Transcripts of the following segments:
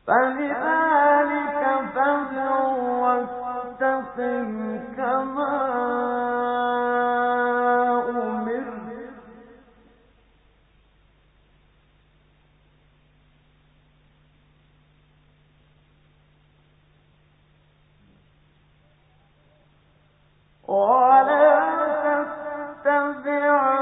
فلذلك فادع واستقم كما أمرت ولا تتبع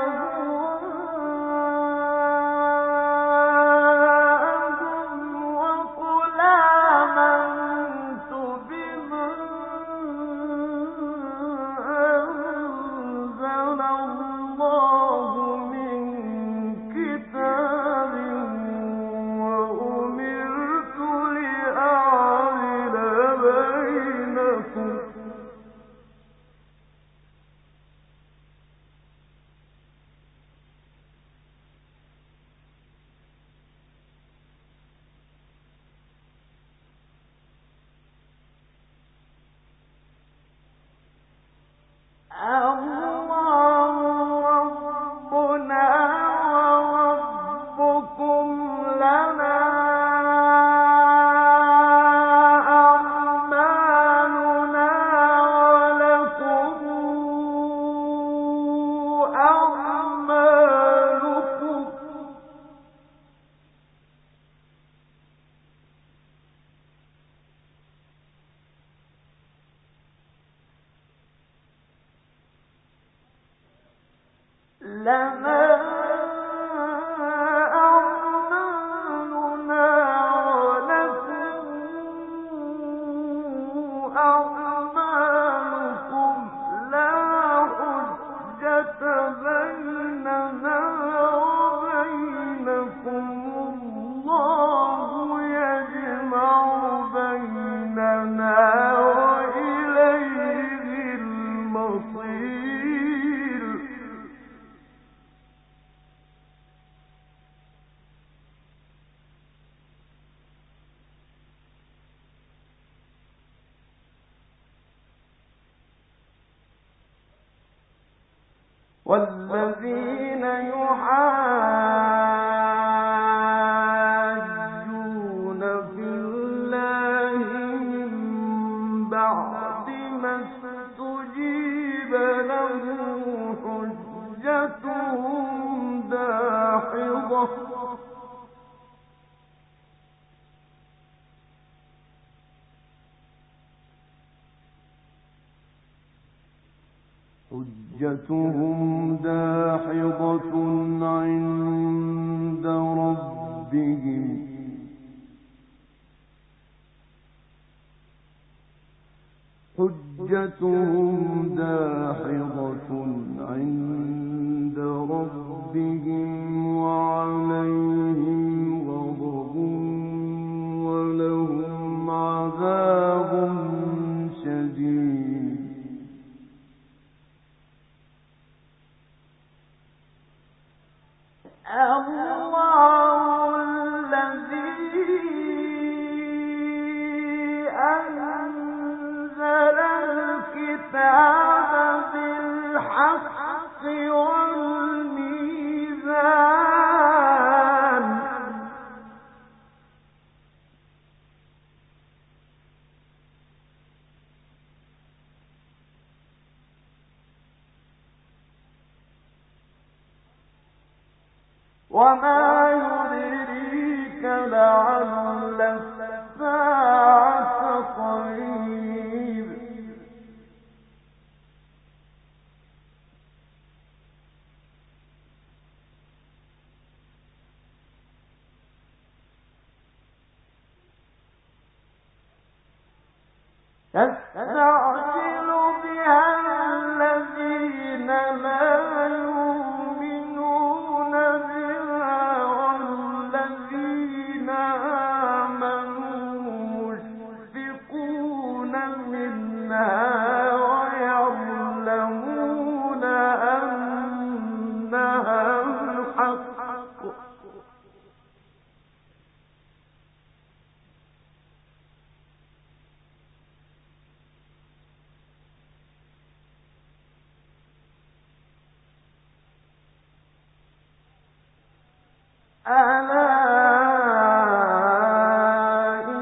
والذين يحاجون في الله من بعد ما استجيب له حجتهم داحضة عند ربهم وعليهم غضب ولهم عذاب شديد الله الذي أنزل الكتاب بالحق والميزان وما يدريك لعل الساعة قريب يستعجل بها الذين لا يؤمنون بها والذين آمنوا مشفقون منها ويعلمون أنها الحق ألا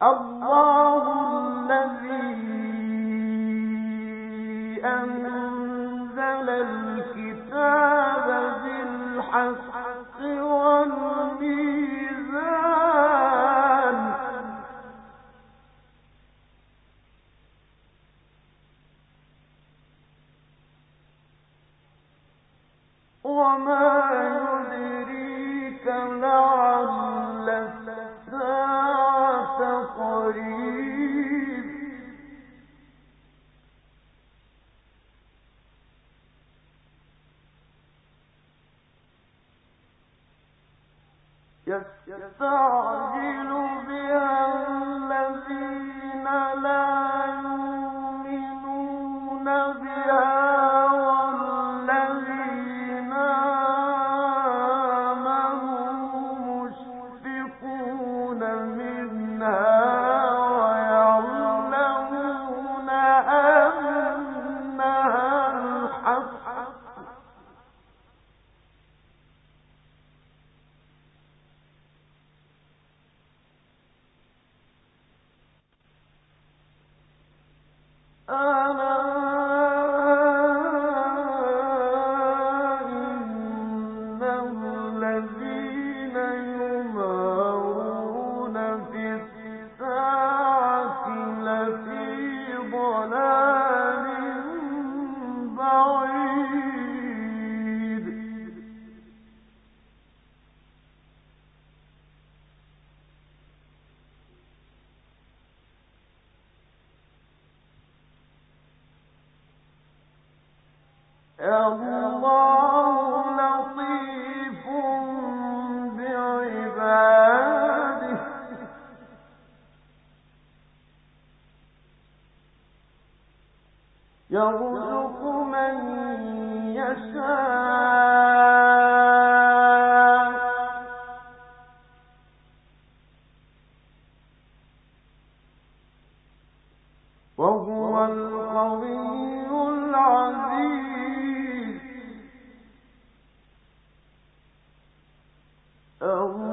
الله الذي أنزل الكتاب بالحق والميزان وما يدريك لعل الساعة قريب يستعجل بها الذين لا يؤمنون بها والذين آمنوا مشفقون منها ويعلمون أنها الحق ألا إن الذين يمارون في الساعة لفي ضلال بعيد الله لطيف بعباده يرزق من يشاء وهو القوي العزيز